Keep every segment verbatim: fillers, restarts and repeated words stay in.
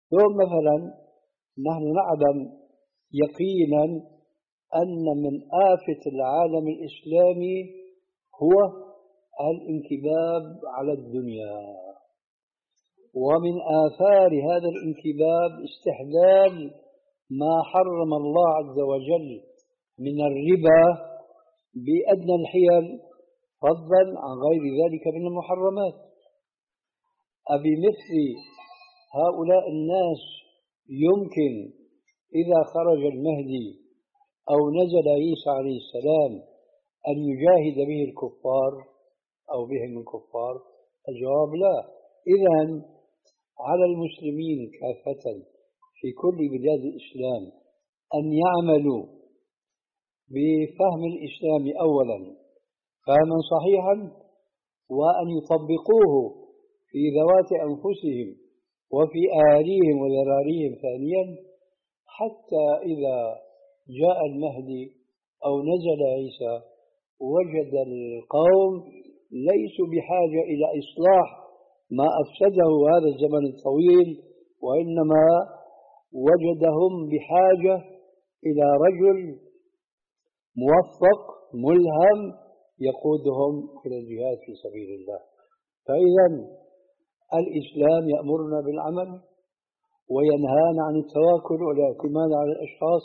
يوم مثلا نحن نعلم يقينا أن من آفة العالم الإسلامي هو الانكباب على الدنيا، ومن آثار هذا الانكباب استحلال ما حرم الله عز وجل من الربا بأدنى الحيل، فضلا عن غير ذلك من المحرمات. أبمثل هؤلاء الناس يمكن إذا خرج المهدي أو نزل عيسى عليه السلام أن يجاهد به الكفار أو بهم الكفار؟ الجواب لا. إذن على المسلمين كافة في كل بلاد الإسلام أن يعملوا بفهم الإسلام أولا فهما صحيحا، وأن يطبقوه في ذوات أنفسهم وفي أهاليهم وذراريهم ثانيا، حتى إذا جاء المهدي أو نزل عيسى وجد القوم ليسوا بحاجة إلى إصلاح ما أفسده هذا الزمن الطويل، وإنما وجدهم بحاجة إلى رجل موفق ملهم يقودهم إلى الجهاد في سبيل الله. فإذا الإسلام يأمرنا بالعمل وينهانا عن التواكل والاعتماد على الأشخاص،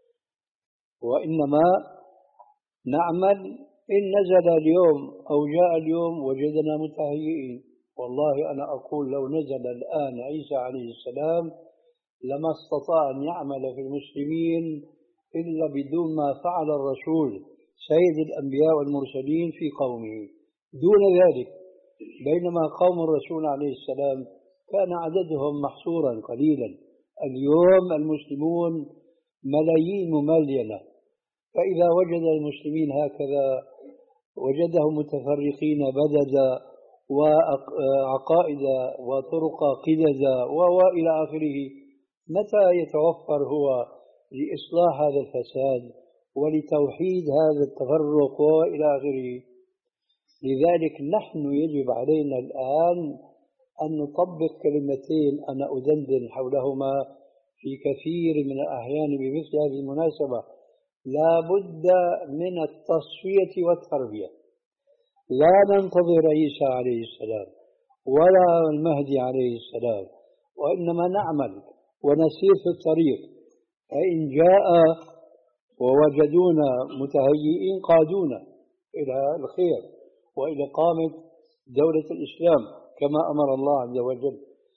وإنما نعمل. إن نزل اليوم أو جاء اليوم وجدنا متهيئين، والله أنا أقول لو نزل الآن عيسى عليه السلام لما استطاع أن يعمل في المسلمين إلا بدون ما فعل الرسول سيد الأنبياء والمرسلين في قومه دون ذلك. بينما قوم الرسول عليه السلام كان عددهم محصورا قليلا، اليوم المسلمون ملايين مملينة. فإذا وجد المسلمين هكذا وجدهم متفرقين بددا وعقائد وطرق قددا وإلى آخره، متى يتوفر هو لإصلاح هذا الفساد ولتوحيد هذا التفرق وإلى آخره؟ لذلك نحن يجب علينا الآن أن نطبق كلمتين أنا أدندن حولهما في كثير من الأحيان بمثل هذه المناسبة: لا بد من التصفية والتربية. لا ننتظر عيسى عليه السلام ولا المهدي عليه السلام، وإنما نعمل ونسير في الطريق، فإن جاء ووجدونا متهيئين قادونا إلى الخير وإلى إقامة دولة الإسلام كما أمر الله عز وجل،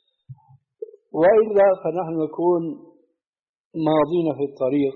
وإلا فنحن نكون ماضين في الطريق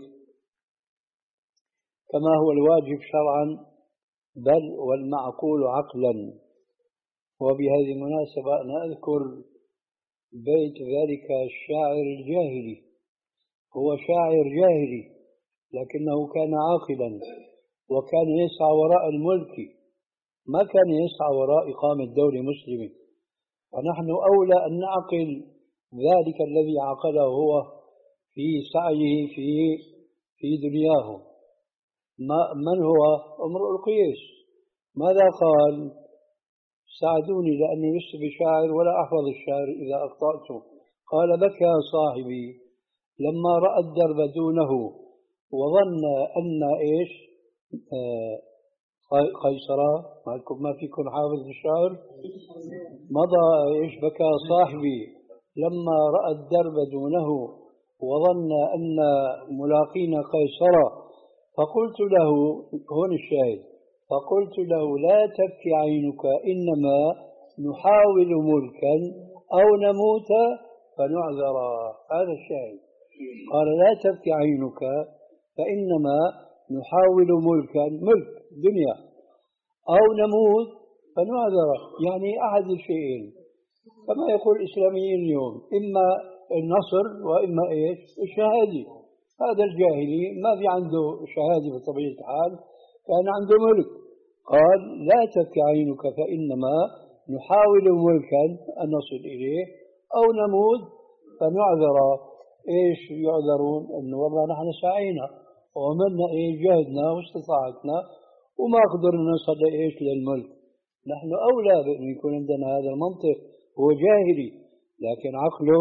كما هو الواجب شرعا بل والمعقول عقلا. وبهذه المناسبة أنا أذكر بيت ذلك الشاعر الجاهلي، هو شاعر جاهلي لكنه كان عاقلا وكان يسعى وراء الملك، ما كان يسعى وراء إقامة دولة مسلمة. ونحن أولى أن نعقل ذلك الذي عقله هو في سعيه في في دنياه. من هو؟ امرؤ القيس. ماذا قال؟ ساعدوني لأني لست بشاعر ولا أحفظ الشعر إذا أخطأت. قال: بكى صاحبي لما رأى الدرب دونه وظن أن إيش آه قيصرة. ما فيكم حافظ الشعر؟ مضى إيش بكى صاحبي لما رأى الدرب دونه وظن أن ملاقين قيصرة، فقلت له، هون الشاهد، فقلت له: لا تبكي عينك، إنما نحاول ملكا أو نموت فنعذر. هذا الشاهد. قال: لا تبكي عينك فإنما نحاول ملكا، ملك دنيا، أو نموت فنعذر، يعني أحد الشيئين كما يقول الإسلاميين اليوم، إما النصر وإما إيش الشهادة. هذا الجاهلي ما في عنده شهادة بطبيعة الحال، كان عنده ملك. قال: لا تبكي عينك فإنما نحاول ملكا أن نصل إليه أو نموت فنعذر. إيش يعذرون؟ إنه والله نحن سعينا وعملنا إيش جهدنا واستطاعتنا وما قدرنا نصل إيش للملك. نحن أولى بأن يكون عندنا هذا المنطق. هو جاهلي لكن عقله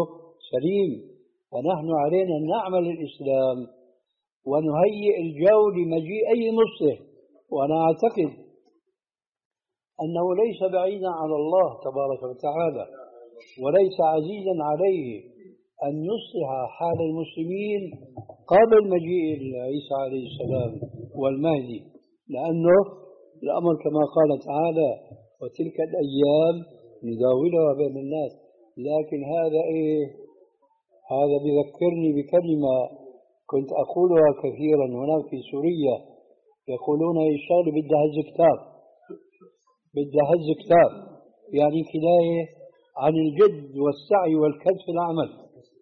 سليم. فنحن علينا أن نعمل الإسلام ونهيئ الجو لمجيء أي مصلح. وأنا أعتقد أنه ليس بعيدا على الله تبارك وتعالى، وليس عزيزا عليه أن يصلح حال المسلمين قبل مجيء عيسى عليه السلام والمهدي، لأنه الأمر كما قال تعالى: وتلك الأيام نداولها بين الناس. لكن هذا إيه؟ هذا بذكرني بكلمة كنت أقولها كثيرا هناك في سوريا، يقولون الشغل بدها هز كتاب، بدها هز كتاب، يعني كناية عن الجد والسعي والكد في العمل.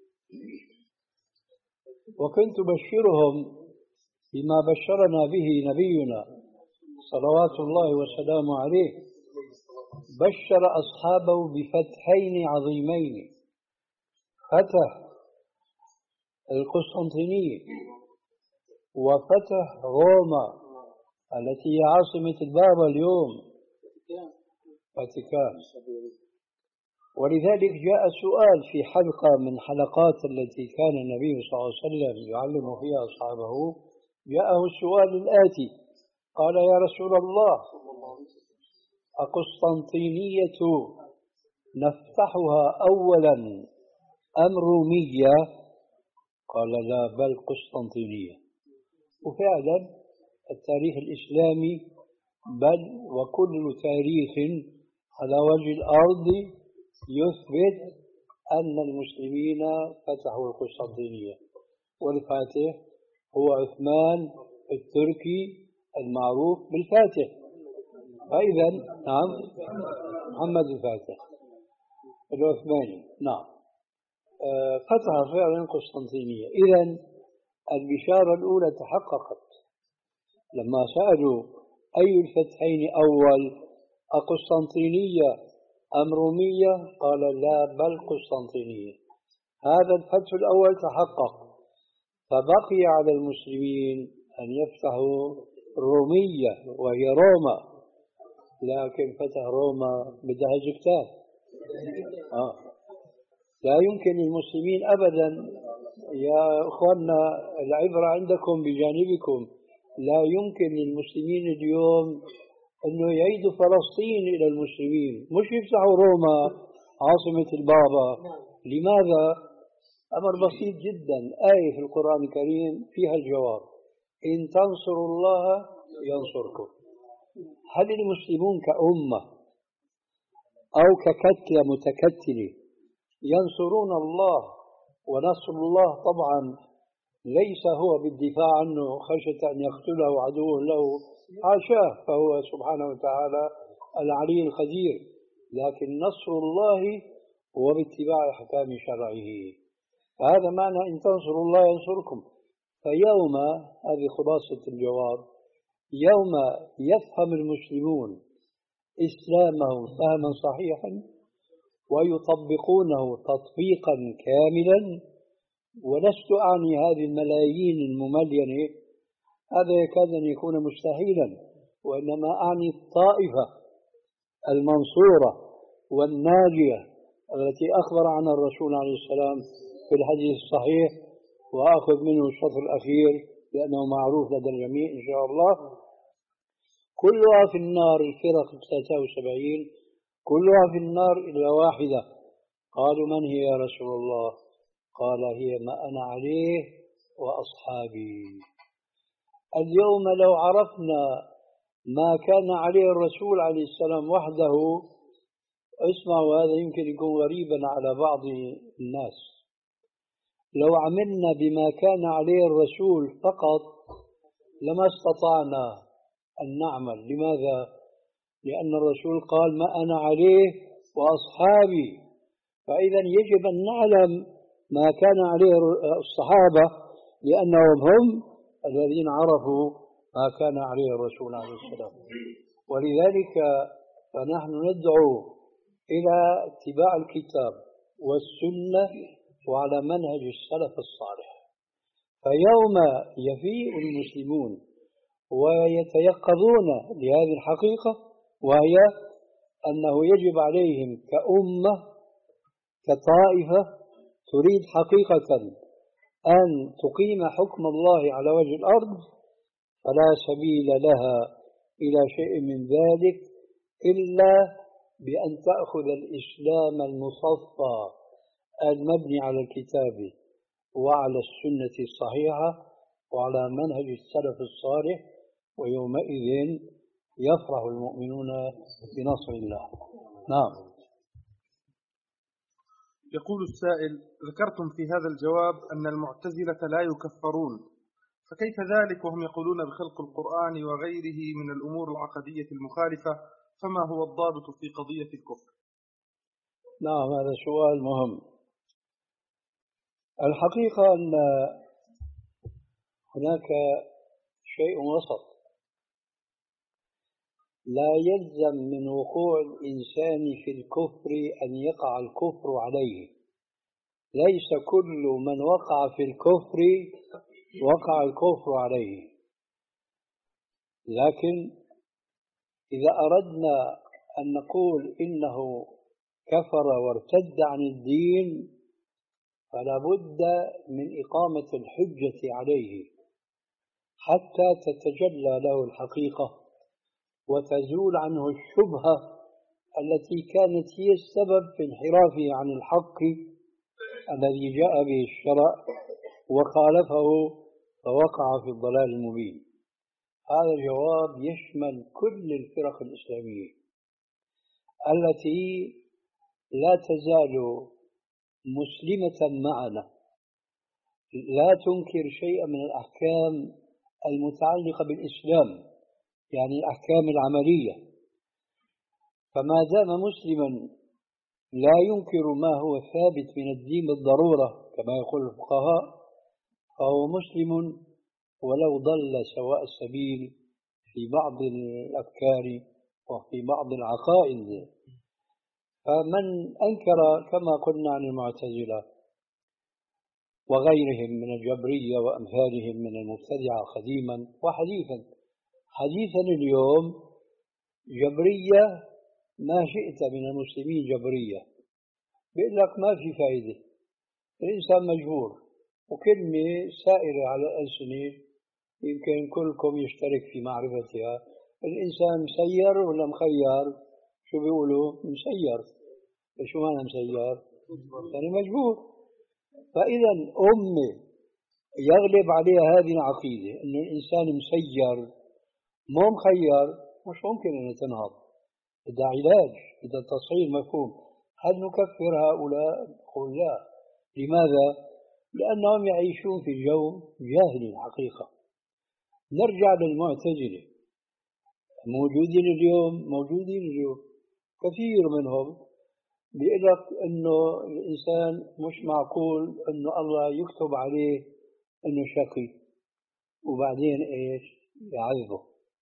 وكنت أبشرهم بما بشرنا به نبينا صلوات الله وسلامه عليه، بشر أصحابه بفتحين عظيمين: فتح القسطنطينية وفتح روما التي هي عاصمة البابا اليوم، فاتيكان. ولذلك جاء سؤال في حلقة من حلقات التي كان النبي صلى الله عليه وسلم يعلم فيها أصحابه، جاءه السؤال الآتي: قال: يا رسول الله، أقسطنطينية نفتحها أولا أم رومية؟ قال: لا، بل قسطنطينية. وفعلا التاريخ الإسلامي بل وكل تاريخ على وجه الأرض يثبت أن المسلمين فتحوا القسطنطينية، والفاتح هو عثمان التركي المعروف بالفاتح. فإذا نعم، محمد الفاتح العثماني، نعم، فتح فعلا القسطنطينية. إذا البشارة الأولى تحققت لما سألوا: أي الفتحين أول، أقسطنطينية أم رومية؟ قال: لا، بل قسطنطينية. هذا الفتح الأول تحقق، فبقي على المسلمين أن يفتحوا رومية وهي روما. لكن فتح روما بدها كتاب. آه. لا يمكن للمسلمين أبدا، يا أخواننا العبرة عندكم بجانبكم، لا يمكن للمسلمين اليوم أنه يعيدوا فلسطين إلى المسلمين، مش يفتحوا روما عاصمة البابا. لماذا؟ أمر بسيط جدا، آية في القرآن الكريم فيها الجواب: إن تنصروا الله ينصركم. هل المسلمون كأمة أو ككتلة متكتلة ينصرون الله؟ ونصر الله طبعا ليس هو بالدفاع عنه خشية أن يقتله عدوه له، حاشاه، فهو سبحانه وتعالى العلي القدير. لكن نصر الله هو باتباع أحكام شرعه. هذا معنى إن تنصروا الله ينصركم. فيوم، هذه خلاصة الجواب، يوم يفهم المسلمون إسلامهم فهما صحيحا ويطبقونه تطبيقا كاملا، ولست أعني هذه الملايين المملينة، هذا يكاد أن يكون مستحيلا، وإنما أعني الطائفة المنصورة والناجية التي أخبر عنها الرسول عليه السلام في الحديث الصحيح، وأخذ منه الشطر الأخير لأنه معروف لدى الجميع إن شاء الله: كلها في النار، الفرق ثلاثة وسبعين كلها في النار إلا واحدة. قالوا: من هي يا رسول الله؟ قال: هي ما أنا عليه وأصحابي. اليوم لو عرفنا ما كان عليه الرسول عليه السلام وحده، اسمعوا هذا يمكن يكون غريبا على بعض الناس، لو عملنا بما كان عليه الرسول فقط لما استطعنا أن نعمل. لماذا؟ لأن الرسول قال: ما أنا عليه وأصحابي. فإذا يجب أن نعلم ما كان عليه الصحابة، لأنهم هم الذين عرفوا ما كان عليه الرسول عليه السلام. ولذلك فنحن ندعو إلى اتباع الكتاب والسنة وعلى منهج السلف الصالح. فيوم يفيء المسلمون ويتيقظون لهذه الحقيقة، وهي أنه يجب عليهم كأمة كطائفة تريد حقيقة أن تقيم حكم الله على وجه الأرض فلا سبيل لها إلى شيء من ذلك إلا بأن تأخذ الإسلام المصفى المبني على الكتاب وعلى السنة الصحيحة وعلى منهج السلف الصالح، ويومئذ يفرح المؤمنون بنصر الله. نعم. يقول السائل: ذكرتم في هذا الجواب أن المعتزلة لا يكفرون، فكيف ذلك وهم يقولون بخلق القرآن وغيره من الأمور العقدية المخالفة؟ فما هو الضابط في قضية الكفر؟ نعم، هذا سؤال مهم. الحقيقة أن هناك شيء وسط. لا يلزم من وقوع الإنسان في الكفر أن يقع الكفر عليه. ليس كل من وقع في الكفر وقع الكفر عليه، لكن إذا أردنا أن نقول إنه كفر وارتد عن الدين فلا بد من إقامة الحجة عليه حتى تتجلى له الحقيقة وتزول عنه الشبهة التي كانت هي السبب في انحرافه عن الحق الذي جاء به الشرع وخالفه فوقع في الضلال المبين. هذا الجواب يشمل كل الفرق الإسلامية التي لا تزال مسلمة معنا، لا تنكر شيئا من الأحكام المتعلقة بالإسلام، يعني الأحكام العملية. فما دام مسلما لا ينكر ما هو ثابت من الدين بالضرورة كما يقول الفقهاء فهو مسلم ولو ضل سواء السبيل في بعض الأفكار وفي بعض العقائد. فمن أنكر كما قلنا عن المعتزلة وغيرهم من الجبرية وأمثالهم من المبتدعة قديما وحديثا، حديثا اليوم جبرية ما شئت من المسلمين جبرية بيقول لك ما في فائدة، الإنسان مجبور، وكلمة سائرة على الألسنة يمكن كلكم يشترك في معرفتها. الإنسان مسير ولا مخير؟ شو بيقولوا؟ مسير. شو معنى مسير؟ يعني مجبور. فإذا أمة يغلب عليها هذه العقيدة أن الإنسان مسير مو مخير، مش ممكن أن تنهض، بدها علاج، بدها تصحيح مفهوم. هل نكفر هؤلاء؟ نقول لا. لماذا؟ لأنهم يعيشون في جو جاهلي الحقيقة. نرجع للمعتزلة، موجودين اليوم، موجودين اليوم كثير منهم بيقول لك إنه الإنسان مش معقول إنه الله يكتب عليه إنه شقي وبعدين إيش يعذبه.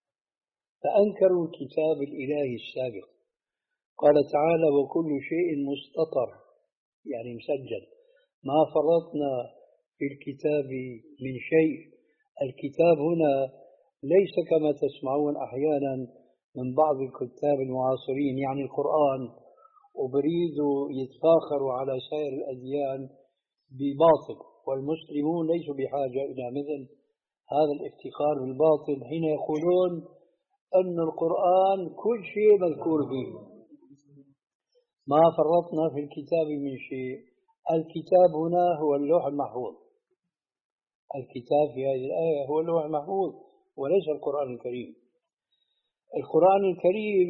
فأنكروا الكتاب الإلهي السابق. قال تعالى: وكل شيء مستطر، يعني مسجل، ما فرطنا في الكتاب من شيء. الكتاب هنا ليس كما تسمعون أحيانا من بعض الكتاب المعاصرين يعني القرآن، وبريدوا يتفاخروا على سائر الأديان بباطل، والمسلمون ليسوا بحاجة إلى مثل هذا الافتخار بالباطل حين يقولون أن القرآن كل شيء مذكور فيه. ما فرطنا في الكتاب من شيء. الكتاب هنا هو اللوح المحفوظ. الكتاب في هذه الآية هو اللوح المحفوظ وليس القرآن الكريم. القرآن الكريم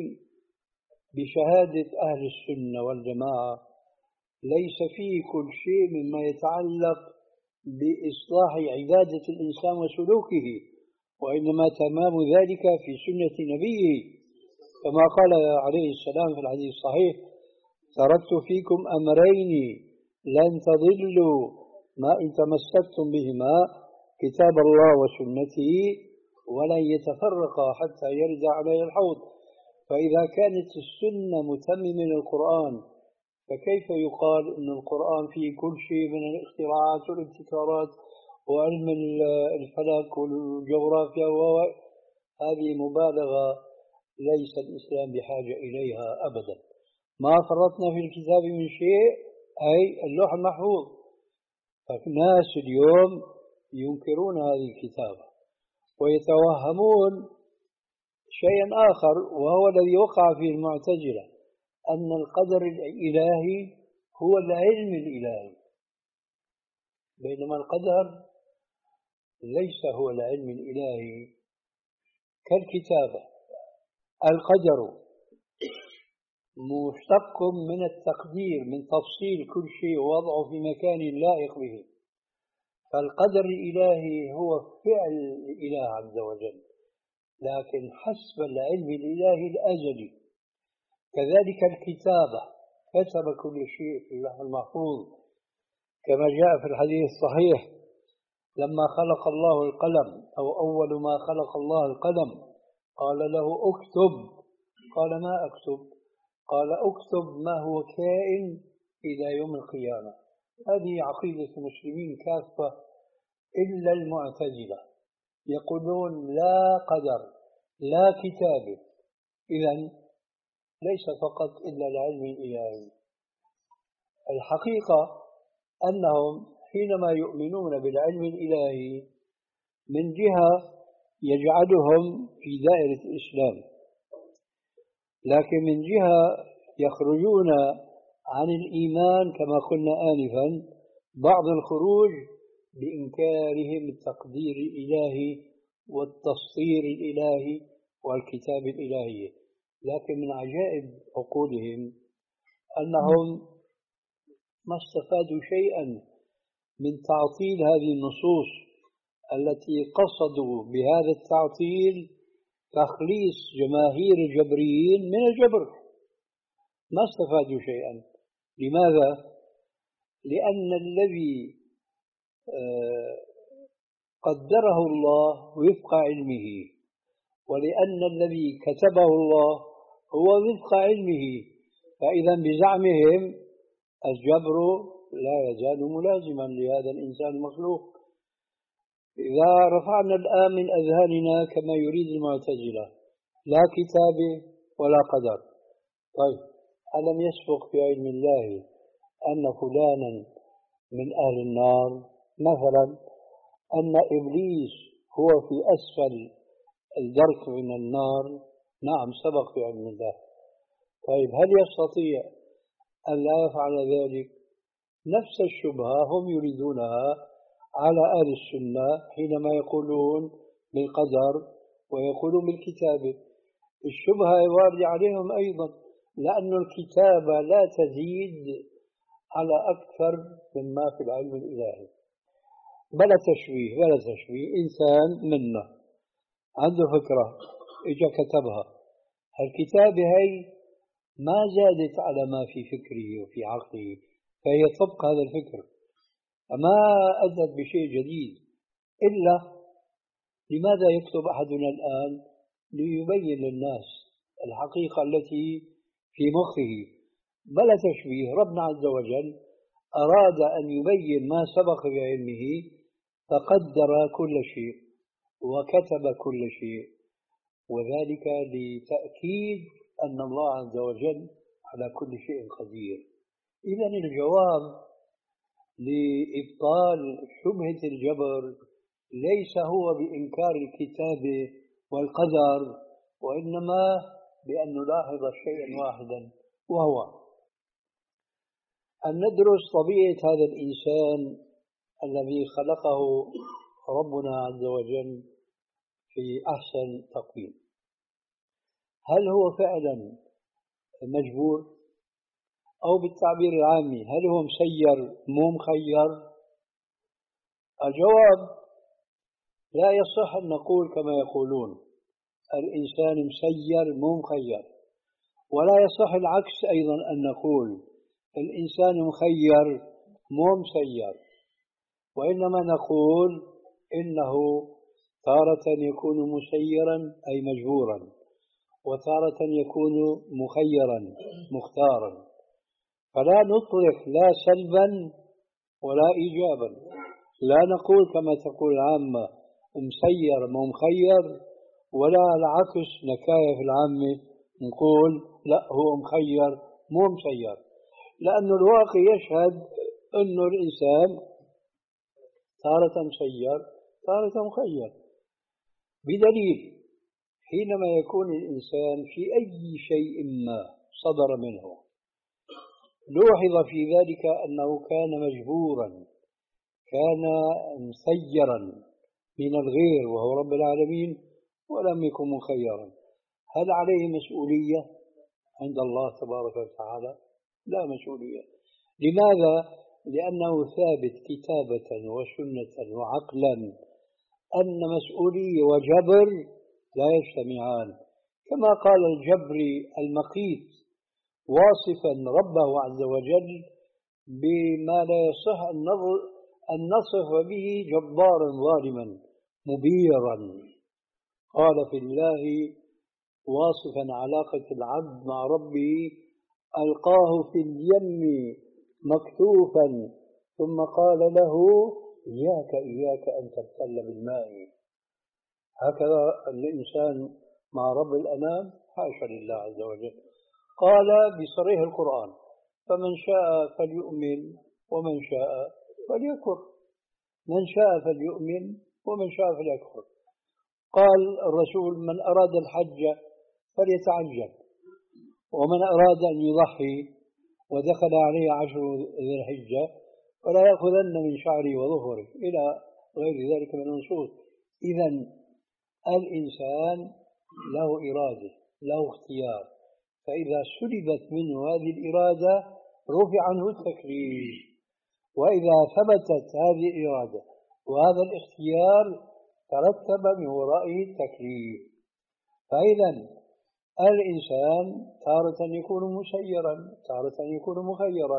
بشهادة أهل السنة والجماعة ليس فيه كل شيء مما يتعلق بإصلاح عبادة الإنسان وسلوكه، وإنما تمام ذلك في سنة نبيه كما قال عليه السلام في الحديث الصحيح: تركت فيكم أمرين لن تضلوا ما إن تمسكتم بهما، كتاب الله وسنته، ولن يتفرقا حتى يرد علي الحوض. فإذا كانت السنة متممة للقرآن فكيف يقال أن القرآن فيه كل شيء من الاختراعات والابتكارات وعلم الفلك والجغرافيا؟ وهذه مبالغة ليس الإسلام بحاجة إليها أبدا. ما فرطنا في الكتاب من شيء، أي اللوح المحفوظ. فالناس اليوم ينكرون هذه الكتابة ويتوهمون شيئا آخر، وهو الذي وقع فيه المعتزلة، أن القدر الإلهي هو العلم الإلهي، بينما القدر ليس هو العلم الإلهي كالكتابة. القدر مشتق من التقدير، من تفصيل كل شيء ووضعه في مكان لائق به. فالقدر الإلهي هو فعل الإله عز وجل، لكن حسب العلم الإلهي الأزلي. كذلك الكتابة، كتب كل شيء في اللوح المحفوظ، كما جاء في الحديث الصحيح لما خلق الله القلم، أو أول ما خلق الله القلم، قال له اكتب، قال ما أكتب؟ قال اكتب ما هو كائن إلى يوم القيامة. هذه عقيدة المسلمين كافة إلا المعتزلة، يقولون لا قدر لا كتابة. إذن ليس فقط إلا العلم الإلهي. الحقيقة أنهم حينما يؤمنون بالعلم الإلهي من جهة يجعلهم في دائرة الإسلام، لكن من جهة يخرجون عن الإيمان كما قلنا آنفا، بعض الخروج بإنكارهم التقدير الإلهي والتصوير الإلهي والكتاب الإلهي. لكن من عجائب عقولهم أنهم ما استفادوا شيئا من تعطيل هذه النصوص التي قصدوا بهذا التعطيل تخليص جماهير الجبريين من الجبر. ما استفادوا شيئا. لماذا؟ لأن الذي قدره الله وفق علمه، ولأن الذي كتبه الله هو وفق علمه، فإذا بزعمهم الجبر لا يزال ملازما لهذا الإنسان المخلوق. إذا رفعنا الآن من أذهاننا كما يريد المعتزلة لا كتاب ولا قدر، طيب ألم يسبق في علم الله أن فلانا من أهل النار مثلا، أن إبليس هو في أسفل الدرك من النار؟ نعم سبق في علم الله. طيب هل يستطيع أن لا يفعل ذلك؟ نفس الشبهة هم يريدونها على أهل السنة حينما يقولون بالقدر ويقولون بالكتابة. الشبهة واردة عليهم أيضا، لأن الكتابة لا تزيد على أكثر مما في العلم الإلهي. بلا تشويه بلا تشويه، إنسان منا عنده فكرة إجا كتبها، الكتابة هي ما زادت على ما في فكره وفي عقله، فهي طبق هذا الفكر، فما أدت بشيء جديد. إلا لماذا يكتب أحدنا الآن؟ ليبين للناس الحقيقة التي في مخه. بلا تشبيه، ربنا عز وجل أراد أن يبين ما سبق بعلمه فقدر كل شيء وكتب كل شيء، وذلك لتأكيد أن الله عز وجل على كل شيء قدير. إذن الجواب لإبطال شبهة الجبر ليس هو بإنكار الكتاب والقدر، وإنما بأن نلاحظ شيئا واحدا، وهو أن ندرس طبيعة هذا الإنسان الذي خلقه ربنا عز وجل في أحسن تقويم. هل هو فعلا مجبور؟ أو بالتعبير العامي هل هو مسير مو مخير؟ الجواب لا يصح أن نقول كما يقولون الإنسان مسير مو مخير، ولا يصح العكس أيضا أن نقول الإنسان مخير مو مسير، وإنما نقول إنه تارة يكون مسيرا أي مجبورا، وتارة يكون مخيرا مختارا. فلا نطلق لا سلبا ولا إيجابا، لا نقول كما تقول العامة مسير مو مخير، ولا العكس نكاية في العامة نقول لا هو مخير مو مسير، لأن الواقع يشهد أن الإنسان تارة مسير تارة مخير، بدليل حينما يكون الإنسان في أي شيء ما صدر منه لوحظ في ذلك أنه كان مجبورا، كان مسيرا من الغير وهو رب العالمين ولم يكن مخيرا، هل عليه مسؤولية عند الله تبارك وتعالى؟ لا مسؤولية. لماذا؟ لأنه ثابت كتابة وسنة وعقلا أن مسؤولية وجبر لا يجتمعان، كما قال الجبري المقيت واصفا ربه عز وجل بما لا يصح أن نصف به جبارا ظالما مبيرا. قال في الله واصفا علاقة العبد مع ربه: ألقاه في اليم مكتوفا ثم قال له: إياك إياك أن تبتل بالماء. هكذا الإنسان مع رب الأنام؟ حاشا لله عز وجل. قال بصريح القرآن: فمن شاء فليؤمن ومن شاء فليكفر، من شاء فليؤمن ومن شاء فليكفر. قال الرسول: من أراد الحج فليتعجل، ومن أراد أن يضحي ودخل عليه عشر ذي الحجة فلا يأخذن من شعري وظهري، إلى غير ذلك من النصوص. إذن الإنسان له إرادة، له اختيار، فإذا سلبت منه هذه الإرادة رفع عنه التكليف، وإذا ثبتت هذه الإرادة وهذا الاختيار ترتب من ورائه التكليف. فإذا الإنسان تارة يكون مسيرا تارة يكون مخيرا.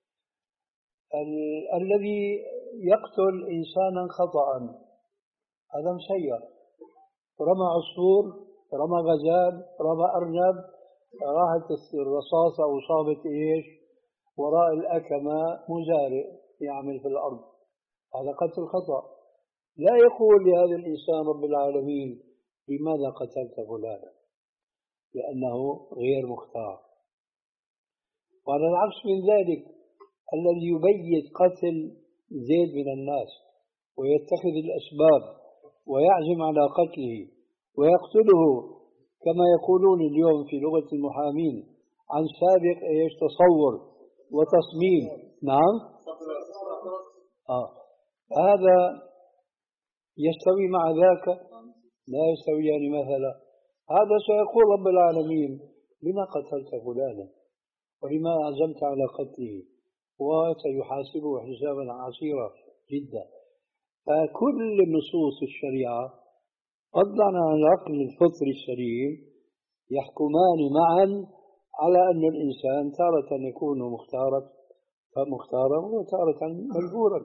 ال- الذي يقتل إنسانا خطأ هذا مسير، رمى عصفور، رمى غزال، رمى أرنب، راحت الرصاصة وصابت إيش وراء الأكمة مزارع يعمل في الأرض، هذا قتل خطأ. لا يقول لهذا الإنسان رب العالمين: لماذا قتلت فلانا؟ لأنه غير مختار. وعلى العكس من ذلك، الذي يبيت قتل زيد من الناس ويتخذ الأسباب ويعزم على قتله ويقتله كما يقولون اليوم في لغة المحامين عن سابق ايش تصور وتصميم. نعم. آه. هذا يستوي مع ذاك؟ لا يستويان مثلا. هذا سيقول رب العالمين: لما قتلت فلانا ولما عزمت على قتله، وسيحاسبه حسابا عسيرا جدا. فكل نصوص الشريعة فضلا عن العقل الفطري السليم يحكمان معا على أن الإنسان تارة يكون مختارا فمختارا وتارة مجبورا.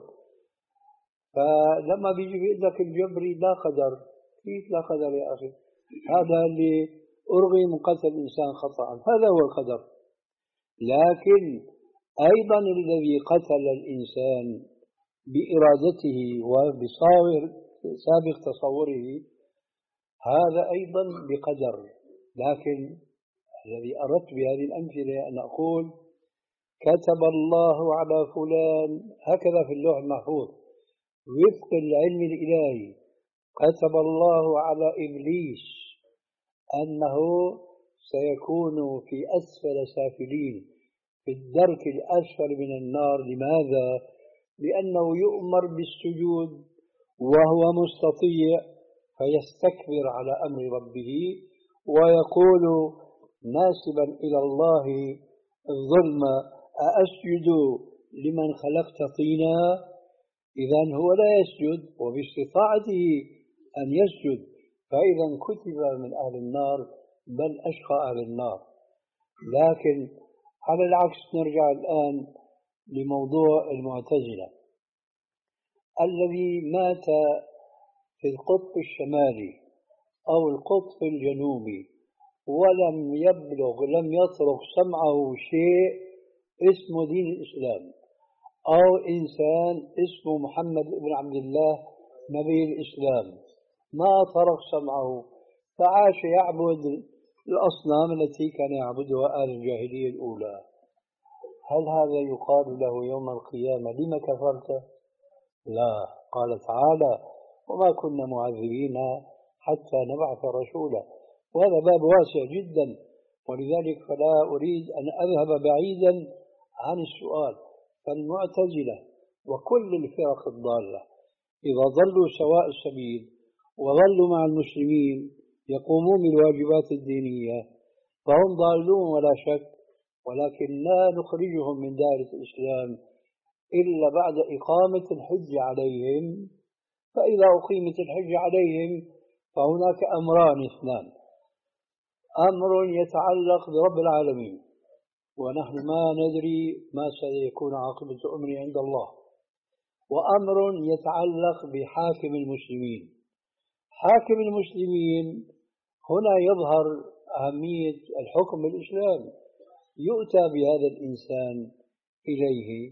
فلما بيجي بيقول لك الجبري لا قدر، كيف لا قدر يا أخي؟ هذا اللي أرغي من قتل الإنسان خطأ، هذا هو القدر. لكن أيضا الذي قتل الإنسان بإرادته وبسابق تصوره هذا أيضا بقدر. لكن الذي أردت بهذه الأمثلة أن أقول: كتب الله على فلان، هكذا في اللوح المحفوظ وفق العلم الإلهي، كتب الله على إبليس أنه سيكون في أسفل سافلين، في الدرك الأسفل من النار. لماذا؟ لأنه يؤمر بالسجود وهو مستطيع فيستكبر على أمر ربه ويقول ناسبا إلى الله الظلم: أأسجد لمن خلقت طينا؟ إذن هو لا يسجد وباستطاعته أن يسجد، فإذا كتب من أهل النار بل أشقى أهل النار. لكن على العكس نرجع الآن لموضوع المعتزلة. الذي مات في القطب الشمالي أو القطب الجنوبي ولم يبلغ لم يطرق سمعه شيء اسمه دين الإسلام، أو إنسان اسمه محمد بن عبد الله نبي الإسلام، ما طرق سمعه فعاش يعبد الأصنام التي كان يعبدها أهل الجاهلية الأولى، هل هذا يقال له يوم القيامة لما كفرت؟ لا، قال تعالى: وما كنا معذبين حتى نبعث رسولا. وهذا باب واسع جدا، ولذلك فلا أريد أن أذهب بعيدا عن السؤال. فالمعتزلة وكل الفرق الضالة إذا ضلوا سواء السبيل وظلوا مع المسلمين يقومون بالواجبات الدينية فهم ضالون ولا شك، ولكن لا نخرجهم من دائرة الإسلام إلا بعد إقامة الحج عليهم. فإذا أقيمت الحج عليهم فهناك أمران اثنان: أمر يتعلق برب العالمين ونحن ما ندري ما سيكون عاقبة أمره عند الله، وأمر يتعلق بحاكم المسلمين. حاكم المسلمين هنا يظهر أهمية الحكم بالإسلام. يؤتى بهذا الإنسان إليه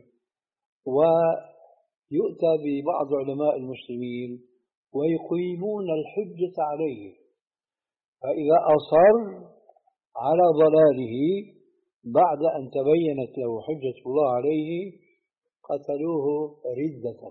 ويؤتى ببعض علماء المسلمين ويقيمون الحجة عليه، فإذا أصر على ضلاله بعد أن تبينت له حجة الله عليه قتلوه ردة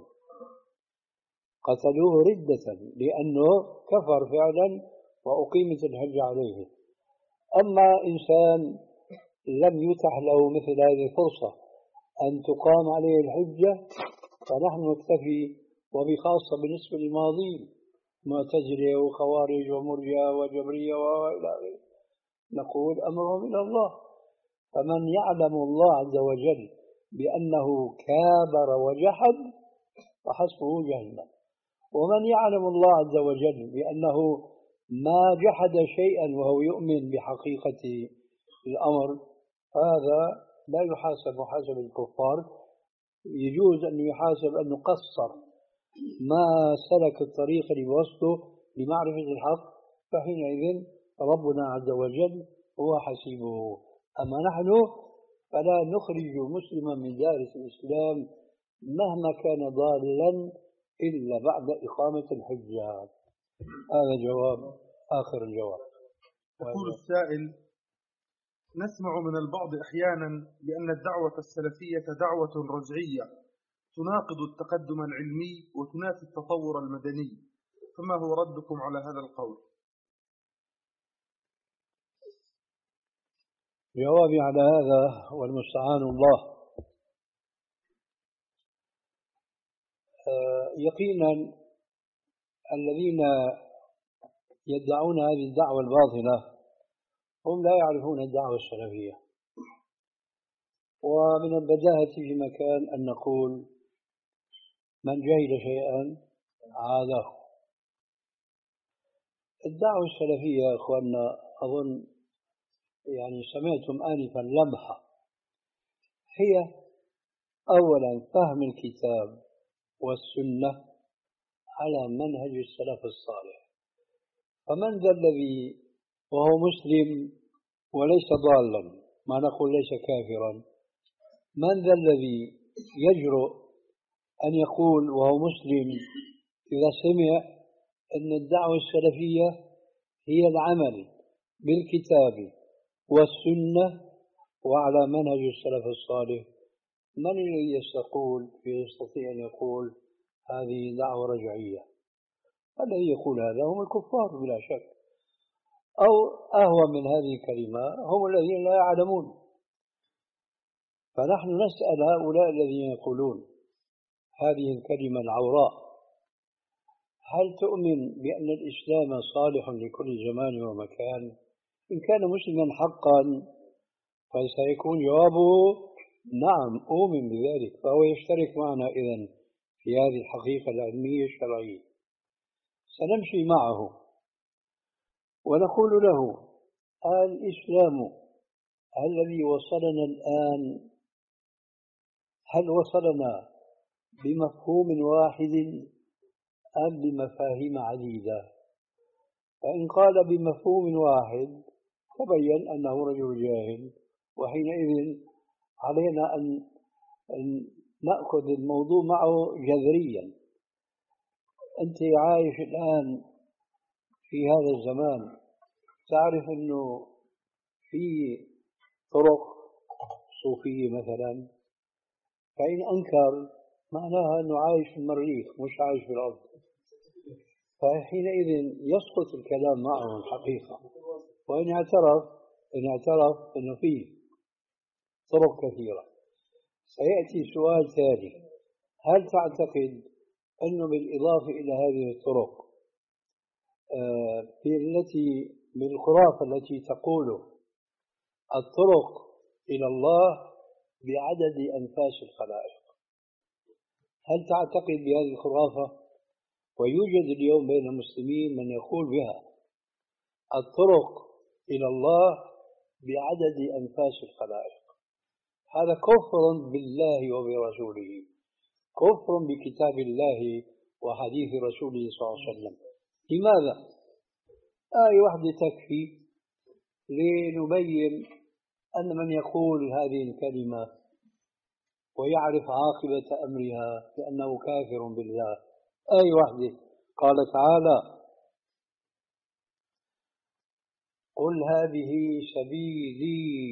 قتلوه ردة لأنه كفر فعلا وأقيمت الحج عليه. أما إنسان لم يتح له مثل هذه الفرصة أن تقام عليه الحجة فنحن نكتفي، وبخاصة بالنسبة للماضين معتزلة وخوارج ومرجئة وجبرية وإلى آخره، نقول أمرهم إلى الله. فمن يعلم الله عز وجل بأنه كابر وجحد فحسبه جهنم، ومن يعلم الله عز وجل بأنه ما جحد شيئا وهو يؤمن بحقيقة الأمر هذا لا يحاسب محاسبة الكفار. يجوز أن يحاسب أنه قصر ما سلك الطريق اللي بوسطه لمعرفة الحق، فحينئذ ربنا عز وجل هو حسيبه. أما نحن فلا نخرج مسلما من دائرة الإسلام مهما كان ضالا إلا بعد إقامة الحجة. هذا جواب آخر الجواب. يقول السائل: نسمع من البعض أحيانا بأن الدعوة السلفية دعوة رجعية تناقض التقدم العلمي وتنافي التطور المدني، فما هو ردكم على هذا القول؟ جوابي على هذا والمستعان الله. يقينا الذين يدعون هذه الدعوة الباطلة هم لا يعرفون الدعوة السلفية، ومن البداهة في مكان أن نقول من جهل شيئا عاده. الدعوة السلفية يا أخواننا أظن يعني سمعتم آنفا لمحة، هي أولا فهم الكتاب والسنة على منهج السلف الصالح. فمن ذا الذي وهو مسلم وليس ضالا، ما نقول ليس كافرا، من ذا الذي يجرؤ أن يقول وهو مسلم إذا سمع أن الدعوة السلفية هي العمل بالكتاب والسنة وعلى منهج السلف الصالح؟ من الذي يستقول يستطيع أن يقول هذه دعوة رجعية؟ الذي يقول هذا هم الكفار بلا شك، أو أهوى من هذه الكلمة هم الذين لا يعلمون. فنحن نسأل هؤلاء الذين يقولون هذه الكلمة العوراء: هل تؤمن بأن الإسلام صالح لكل زمان ومكان؟ إن كان مسلما حقا فسيكون جوابه نعم أؤمن بذلك، فهو يشترك معنا إذن في هذه الحقيقة العلمية الشرعية. سنمشي معه ونقول له الإسلام الذي وصلنا الآن هل وصلنا بمفهوم واحد أم بمفاهيم عديدة؟ فإن قال بمفهوم واحد تبين أنه رجل جاهل، وحينئذ علينا أن نأخذ الموضوع معه جذريا. أنت عايش الآن في هذا الزمان، تعرف أنه في طرق صوفية مثلا، فإن أنكر معناها أنه عايش في المريخ مش عايش في الأرض، فحينئذ يسقط الكلام معه الحقيقة. وإن اعترف إن اعترف أنه فيه طرق كثيرة. سيأتي سؤال ثاني: هل تعتقد أنه بالإضافة إلى هذه الطرق في التي بالخرافة التي تقول الطرق إلى الله بعدد أنفاس الخلائق، هل تعتقد بهذه الخرافة؟ ويوجد اليوم بين المسلمين من يقول بها الطرق إلى الله بعدد أنفاس الخلائق. هذا كفر بالله وبرسوله، كفر بكتاب الله وحديث رسوله صلى الله عليه وسلم. لماذا؟ آية واحدة تكفي لنبين أن من يقول هذه الكلمة ويعرف عاقبة أمرها بأنه كافر بالله. آية واحدة قال تعالى: قل هذه سبيلي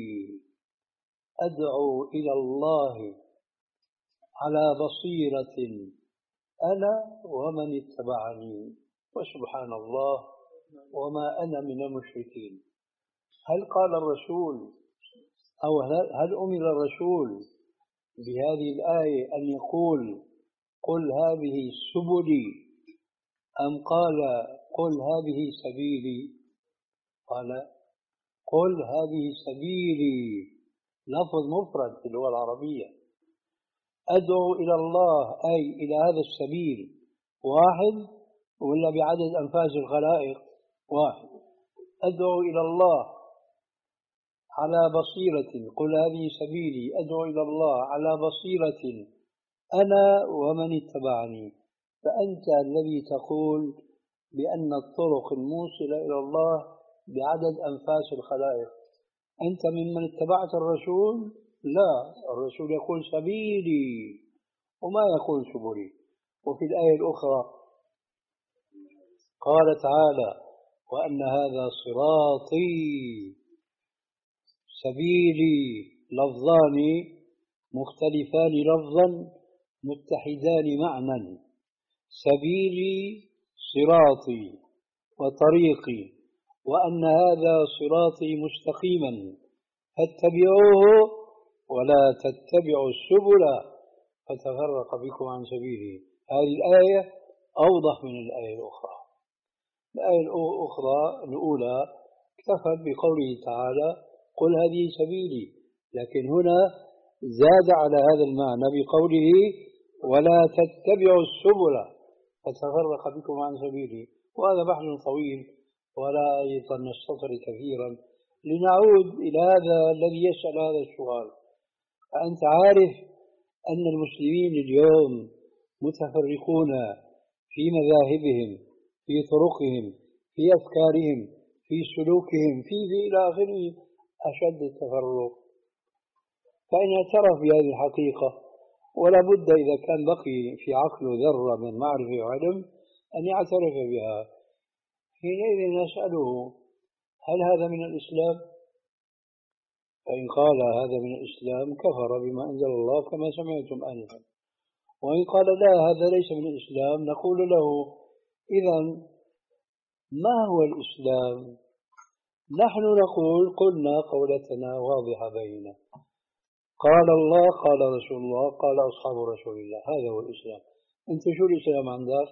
أدعو إلى الله على بصيرة أنا ومن اتبعني وسبحان الله وما أنا من المشركين. هل قال الرسول أو هل أمر الرسول بهذه الآية أن يقول قل هذه سبلي، أم قال قل هذه سبيلي؟ قال قل هذه سبيلي، لفظ مفرد في اللغة العربية. أدعو إلى الله أي إلى هذا السبيل واحد ولا بعدد أنفاس الخلائق واحد؟ أدعو إلى الله على بصيرة، قل هذه سبيلي أدعو إلى الله على بصيرة أنا ومن اتبعني. فأنت الذي تقول بأن الطرق الموصلة إلى الله بعدد أنفاس الخلائق، أنت ممن اتبعت الرسول؟ لا، الرسول يقول سبيلي وما يقول سبلي. وفي الآية الأخرى قال تعالى: وأن هذا صراطي. سبيلي لفظان مختلفان لفظا متحدان معنى. سبيلي صراطي وطريقي، وأن هذا صراطي مستقيما فاتبعوه ولا تتبعوا السبل فتفرق بكم عن سبيله. هذه الآية أوضح من الآية الأخرى. الآية الأخرى الأولى اكتفت بقوله تعالى: قل هذه سبيلي، لكن هنا زاد على هذا المعنى بقوله: ولا تتبعوا السبل فتفرق بكم عن سبيله. وهذا بحث طويل ولا أيضا نستطرد كثيرا لنعود إلى هذا الذي يسأل هذا السؤال. فأنت عارف أن المسلمين اليوم متفرقون في مذاهبهم، في طرقهم، في أفكارهم، في سلوكهم، في في إلى آخره أشد التفرق. فإن اعترف بهذه الحقيقة، ولا بد إذا كان بقي في عقله ذرة من معرفة وعلم أن يعترف بها. حينئذ نسأله: هل هذا من الإسلام؟ فإن قال هذا من الإسلام كفر بما أنزل الله كما سمعتم آنفا. وإن قال لا هذا ليس من الإسلام، نقول له: إذن ما هو الإسلام؟ نحن نقول قلنا قولتنا واضحة بيننا، قال الله قال رسول الله قال أصحاب رسول الله، هذا هو الإسلام. أنت شو الإسلام عندك؟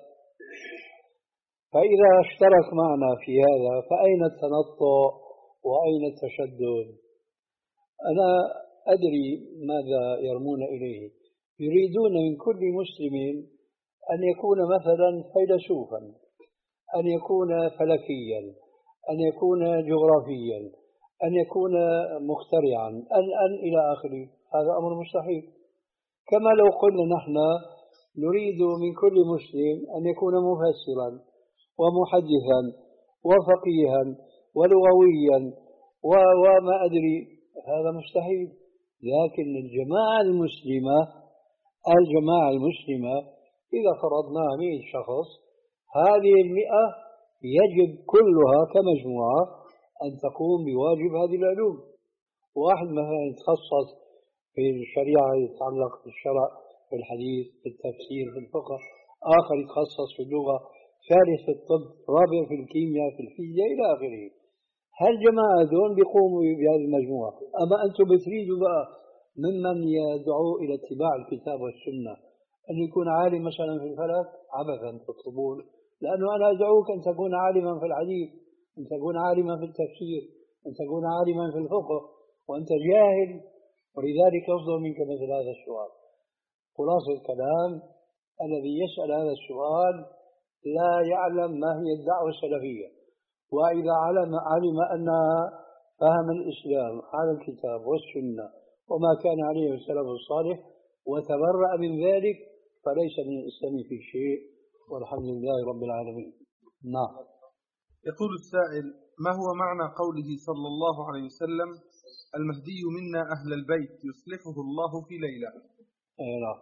فإذا اشترك معنا في هذا فأين التنطع وأين التشدد؟ أنا أدري ماذا يرمون إليه. يريدون من كل مسلم أن يكون مثلا فيلسوفا، أن يكون فلكيا، أن يكون جغرافيا، أن يكون مخترعا، أن أن إلى آخره. هذا أمر مستحيل. كما لو قلنا نحن نريد من كل مسلم أن يكون مفسرا ومحدثا وفقيها ولغويا وما أدري، هذا مستحيل. لكن الجماعة المسلمة الجماعة المسلمة إذا فرضناها مئة شخص، هذه المئة يجب كلها كمجموعة أن تقوم بواجب هذه العلوم. واحد مثلا يتخصص في الشريعة يتعلق بالشرع في الحديث، في التفسير، في الفقه، آخر يتخصص في اللغة، ثالث في الطب، رابع في الكيمياء، في الفيزياء إلى آخره. هالجماعة دول بيقوموا بهذه المجموعة. أما أنتم بتريدوا بقى ممن يدعو إلى اتباع الكتاب والسنة أن يكون عالم مثلا في الفلك، عبثا تطلبون، لأنه أنا أدعوك أن تكون عالما في الحديث، أن تكون عالما في التفسير، أن تكون عالما في الفقه، وأنت جاهل، ولذلك يصدر منك مثل هذا السؤال. خلاصة الكلام، الذي يسأل هذا السؤال لا يعلم ما هي الدعوة السلفية، وإذا علم علم أنها فهم الإسلام على الكتاب والسنة وما كان عليه السلف الصالح وتبرأ من ذلك فليس من الإسلام في شيء، والحمد لله رب العالمين. نعم. يقول السائل: ما هو معنى قوله صلى الله عليه وسلم: المهدي منا أهل البيت يصلحه الله في ليلة؟ أي نعم.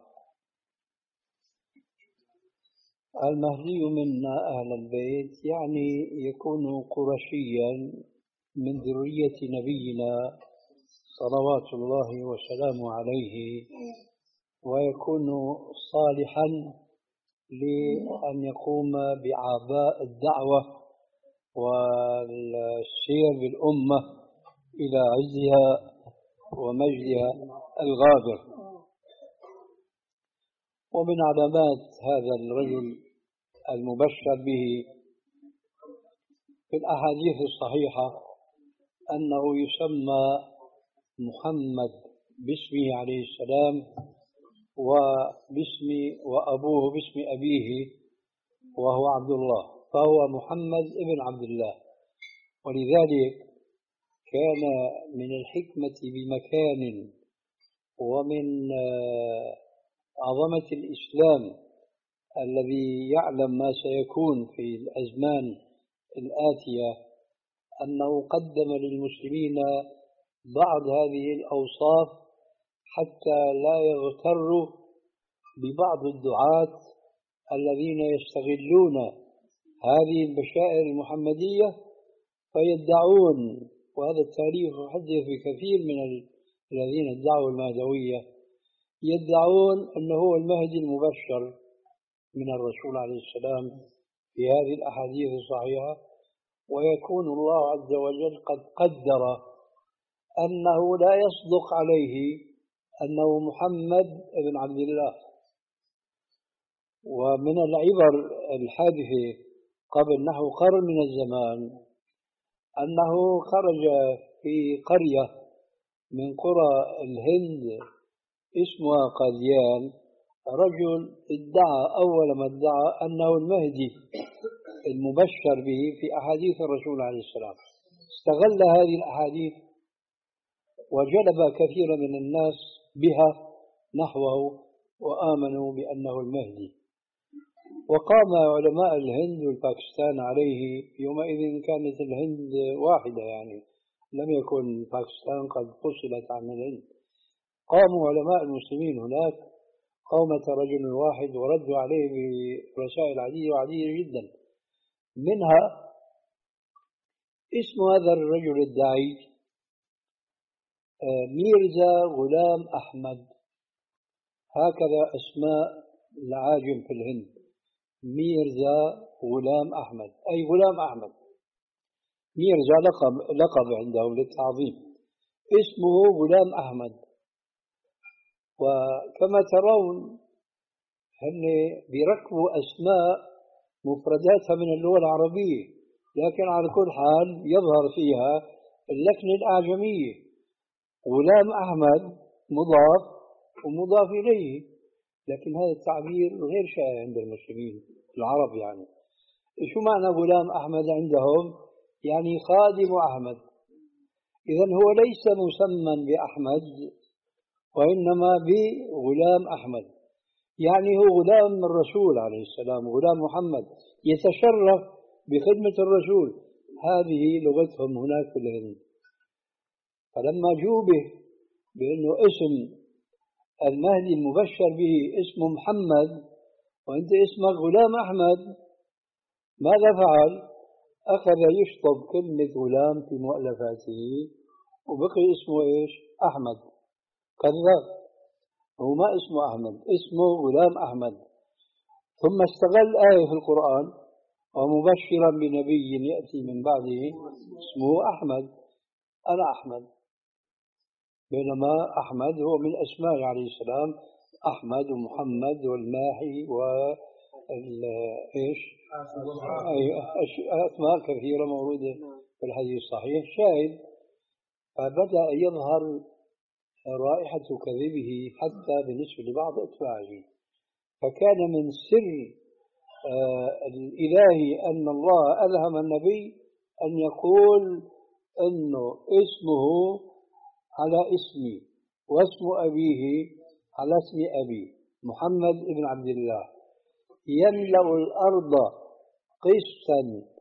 المهدي منا أهل البيت يعني يكون قرشيا من ذرية نبينا صلوات الله وسلامه عليه، ويكون صالحا لأن يقوم بأعباء الدعوة والسير بالأمة إلى عزها ومجدها الغابر. ومن علامات هذا الرجل المبشر به في الأحاديث الصحيحة أنه يسمى محمد باسمه عليه السلام، وباسم وأبوه باسم أبيه وهو عبد الله، فهو محمد ابن عبد الله. ولذلك كان من الحكمة بمكان ومن عظمة الإسلام الذي يعلم ما سيكون في الأزمان الآتية أنه قدم للمسلمين بعض هذه الأوصاف حتى لا يغتروا ببعض الدعاة الذين يستغلون هذه البشائر المحمدية فيدعون، وهذا التاريخ يحدث بكثير من الذين ادعوا المهدوية، يدعون أنه هو المهدي المبشر من الرسول عليه السلام في هذه الأحاديث الصحيحة، ويكون الله عز وجل قد قدر أنه لا يصدق عليه أنه محمد بن عبد الله. ومن العبر الحادثة قبل نحو قرن من الزمان أنه خرج في قرية من قرى الهند اسمها قاديان رجل ادعى أول ما ادعى أنه المهدي المبشر به في أحاديث الرسول عليه السلام، استغل هذه الأحاديث وجلب كثيرا من الناس بها نحوه وآمنوا بأنه المهدي. وقام علماء الهند والباكستان عليه، يومئذ كانت الهند واحدة يعني لم يكن باكستان قد فصلت عن الهند. قاموا علماء المسلمين هناك قومة رجل واحد وردوا عليه برسائل عديدة وعديدة جدا، منها اسم هذا الرجل الداعي ميرزا غلام أحمد، هكذا أسماء العاجم في الهند، ميرزا غلام أحمد أي غلام أحمد. ميرزا لقب, لقب عندهم للتعظيم، اسمه غلام أحمد. وكما ترون هن بيركبوا أسماء مفرداتها من اللغة العربية، لكن على كل حال يظهر فيها اللكنة الأعجمية. غلام أحمد مضاف ومضاف إليه، لكن هذا التعبير غير شائع عند المسلمين العرب. يعني شو معنى غلام أحمد عندهم؟ يعني خادم أحمد. إذن هو ليس مسمى بأحمد وإنما بغلام أحمد، يعني هو غلام الرسول عليه السلام، غلام محمد يتشرف بخدمة الرسول. هذه لغتهم هناك في الهند. فلما جوبه بأنه اسم المهدي المبشر به اسمه محمد وأنت اسمك غلام أحمد، ماذا فعل؟ أخذ يشطب كلمة غلام في مؤلفاته وبقي اسمه إيش؟ أحمد. كذاب. هو ما اسمه أحمد، اسمه غلام أحمد. ثم استغل آية في القرآن ومبشرا بنبي يأتي من بعده اسمه أحمد، أنا أحمد. بينما أحمد هو من أسماء عليه السلام، أحمد ومحمد والماحي و إيش أسماء كثيرة موجودة في الحديث الصحيح. شاهد، فبدأ يظهر رائحة كذبه حتى بالنسبة لبعض أتباعه. فكان من سر آه الإلهي أن الله ألهم النبي أن يقول أنه اسمه على اسمي واسم أبيه على اسم أبي محمد بن عبد الله، يملأ الأرض قسطا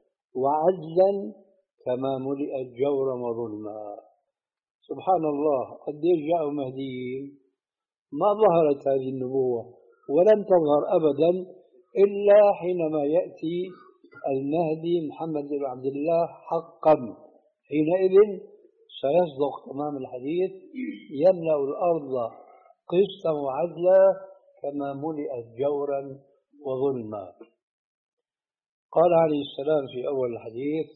وعدلا كما ملئت جورا وظلما. سبحان الله، قديش جاءوا مهديين ما ظهرت هذه النبوة ولن تظهر أبدا إلا حينما يأتي المهدي محمد بن عبد الله حقا. حينئذ سيصدق تمام الحديث: يملأ الأرض قسطا وعدلا كما ملئت جورا وظلما. قال عليه السلام في أول الحديث: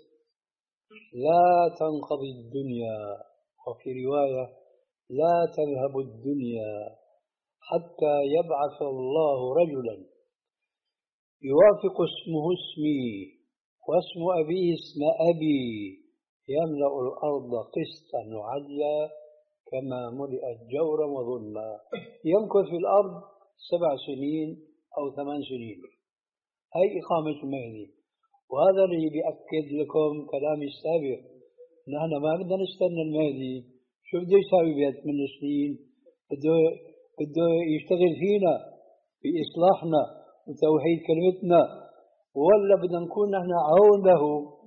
لا تنقضي الدنيا، وفي رواية: لا تذهب الدنيا حتى يبعث الله رجلا يوافق اسمه اسمي واسم أبيه اسم أبي، يملأ الأرض قسطا وعدلا كما ملئت جورا وظلما. يمكث في الأرض سبع سنين أو ثمان سنين، هي إقامة المهدي. وهذا اللي بيأكد لكم كلامي السابق، نحن ما بدنا نستنى المهدي. شو بده يساوي بثمان سنين؟ بده بده يشتغل فينا بإصلاحنا وتوحيد كلمتنا، ولا بدنا نكون نحن عون له؟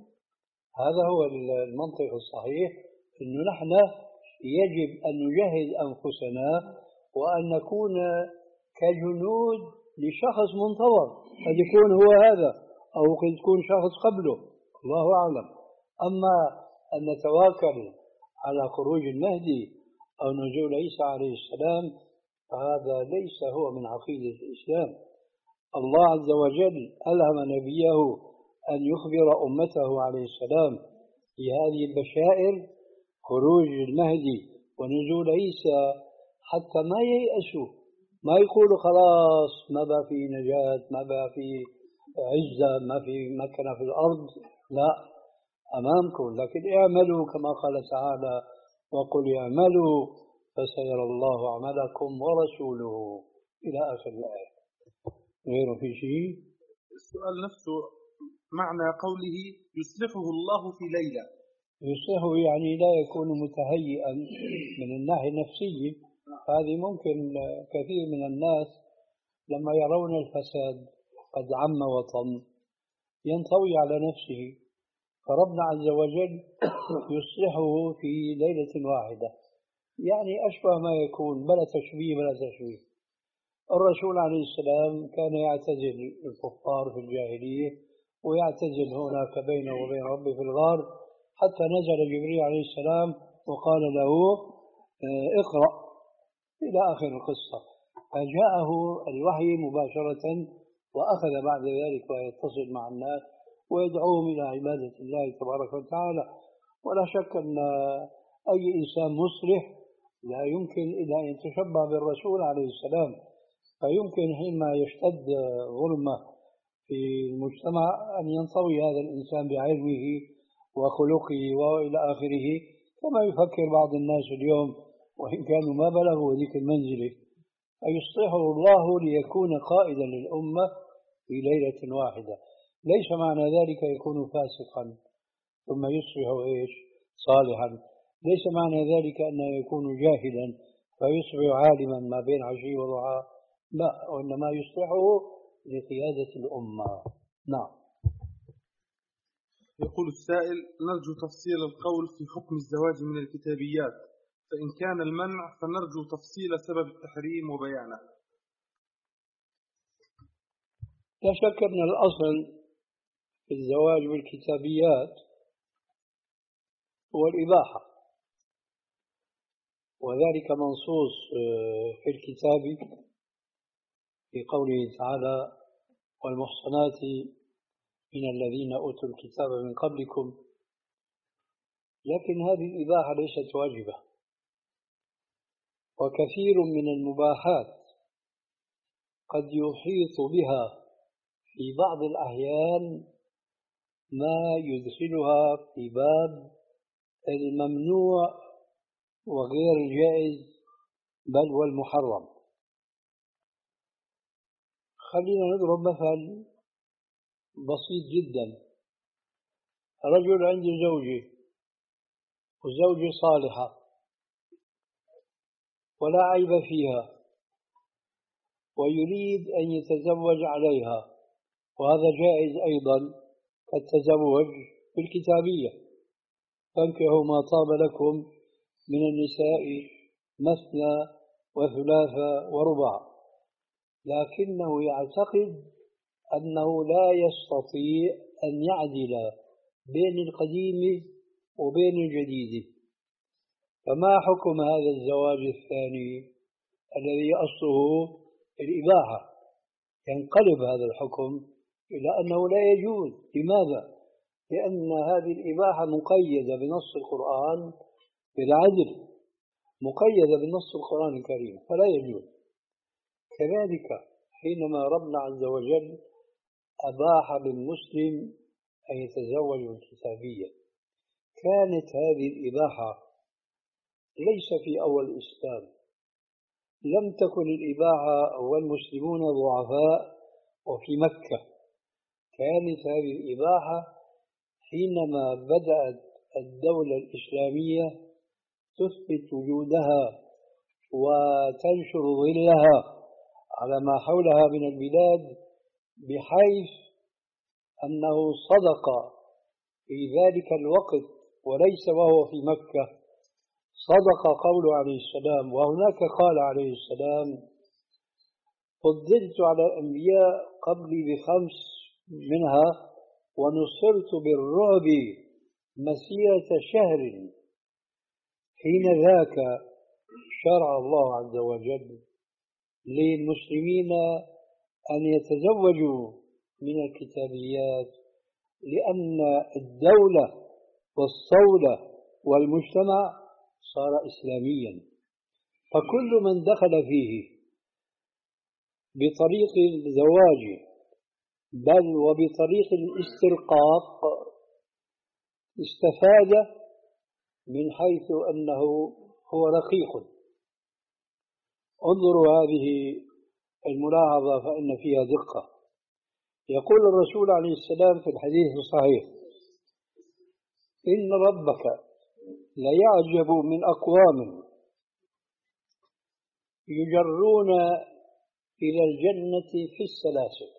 هذا هو المنطق الصحيح، إنه نحن يجب أن نجهز أنفسنا وأن نكون كجنود لشخص منتظر، قد يكون هو هذا أو قد يكون شخص قبله، الله أعلم. أما أن نتواكل على خروج المهدي أو نزول عيسى عليه السلام فهذا ليس هو من عقيدة الإسلام. الله عز وجل ألهم نبيه أن يخبر أمته عليه السلام في هذه البشائر: خروج المهدي ونزول عيسى، حتى ما ييأسوا، ما يقولوا خلاص ما بقى في نجاة، ما بقى في عزة، ما في مكنة في الأرض. لا، أمامكم، لكن اعملوا كما قال تعالى: وقل اعملوا فسيرى الله عملكم ورسوله، إلى آخر الآية. غيره في شيء؟ السؤال نفسه معنى قوله يصلحه الله في ليلة. يصلحه يعني لا يكون متهيئا من الناحية النفسية. هذه ممكن كثير من الناس لما يرون الفساد قد عم وطم ينطوي على نفسه، فربنا عز وجل يصلحه في ليلة واحدة، يعني أشبه ما يكون، بلا تشبيه بلا تشبيه. الرسول عليه السلام كان يعتزل الكفار في الجاهلية ويعتزل هناك بينه وبين ربه في الغار، حتى نزل جبريل عليه السلام وقال له: اقرأ، إلى آخر القصة. فجاءه الوحي مباشرة وأخذ بعد ذلك ويتصل مع الناس ويدعوهم إلى عبادة الله تبارك وتعالى. ولا شك أن أي إنسان مصلح لا يمكن إلا أن يتشبه بالرسول عليه السلام. فيمكن حينما يشتد ظلمة في المجتمع أن ينطوي هذا الإنسان بعلمه وخلقه وإلى آخره، كما يفكر بعض الناس اليوم وإن كانوا ما بلغوا ذيك المنزلة. فيصلحه الله ليكون قائدا للأمة في ليلة واحدة. ليس معنى ذلك يكون فاسقا ثم يصبح إيش؟ صالحا. ليس معنى ذلك أنه يكون جاهلا فيصبح عالما ما بين عشي وضحى، لا، وإنما يصلحه لقيادة الأمة. نعم. يقول السائل: نرجو تفصيل القول في حكم الزواج من الكتابيات، فإن كان المنع فنرجو تفصيل سبب التحريم وبيانه. لا شك أن الأصل في الزواج بالكتابيات هو الإباحة، وذلك منصوص في الكتاب في قوله تعالى والمحصنات من الذين أوتوا الكتاب من قبلكم، لكن هذه الإباحة ليست واجبة، وكثير من المباحات قد يحيط بها في بعض الأحيان ما يدخلها في باب الممنوع وغير الجائز بل والمحرم. خلينا نضرب مثل بسيط جدا. رجل عنده زوجة وزوجة صالحة ولا عيب فيها، ويريد أن يتزوج عليها، وهذا جائز أيضا كالتزوج بالكتابية، فانكحوا ما طاب لكم من النساء مثنى وثلاث ورباع، لكنه يعتقد أنه لا يستطيع أن يعدل بين القديم وبين الجديد. فما حكم هذا الزواج الثاني الذي أصله الإباحة؟ ينقلب هذا الحكم إلى أنه لا يجوز. لماذا؟ لأن هذه الإباحة مقيدة بنص القرآن بالعدل، مقيدة بنص القرآن الكريم، فلا يجوز. كذلك حينما ربنا عز وجل أباح للمسلم أن يتزوج بالكتابية، كانت هذه الإباحة ليس في أول الإسلام، لم تكن الإباحة والمسلمون ضعفاء وفي مكة، كانت هذه الإباحة حينما بدأت الدولة الإسلامية تثبت وجودها وتنشر ظلها على ما حولها من البلاد، بحيث أنه صدق في ذلك الوقت وليس وهو في مكة، صدق قوله عليه السلام. وهناك قال عليه السلام فضلت على الأنبياء قبلي بخمس منها ونصرت بالرعب مسيرة شهر. حين ذاك شرع الله عز وجل للمسلمين أن يتزوجوا من الكتابيات، لأن الدولة والصولة والمجتمع صار إسلاميا، فكل من دخل فيه بطريق الزواج بل وبطريق الاسترقاق استفاد من حيث أنه هو رقيق. انظروا هذه الملاحظة فإن فيها دقة. يقول الرسول عليه السلام في الحديث الصحيح إن ربك ليعجب من أقوام يجرون إلى الجنة في السلاسل.